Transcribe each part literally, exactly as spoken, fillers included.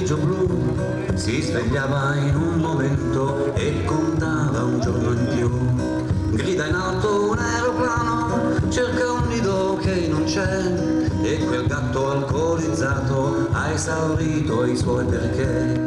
grigio blu, si svegliava in un momento e contava un giorno in più. Grida in alto un aeroplano, cerca un nido che non c'è, e quel gatto alcolizzato ha esaurito i suoi perché.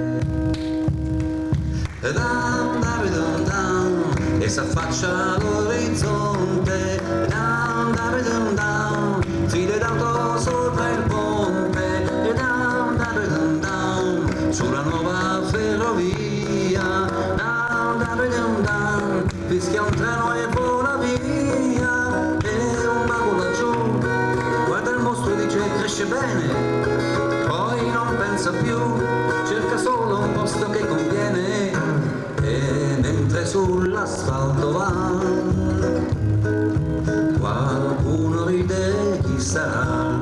Down, down, down, down, e s'affaccia all'orizzonte. Down, down, down, down, file d'auto sopra il ponte. E down, down, down, down, sulla nuova ferrovia. Down, down, down, down, fischia un treno e vola via. E un mago laggiù guarda il mostro e dice cresce bene, poi non pensa più, cerca solo un posto che conviene. E mentre sull'asfalto va, qualcuno ride, chi sarà?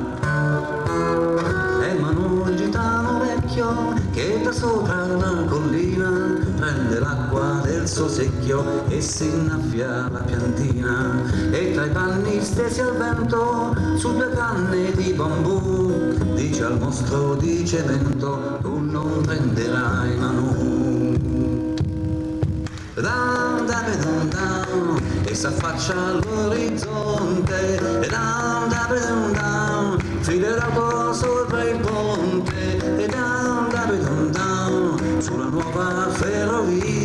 È Manu il gitano vecchio che da sopra la collina prende l'acqua del suo secchio e si innaffia la piantina. E tra i panni stesi al vento, su due canne di bambù, dice al mostro di cemento, tu non prenderai Manu. Down, down, down, down, e s'affaccia all'orizzonte. E down, down, down, down, file d'auto sopra il ponte. E down, down, down, down, sulla nuova ferrovia.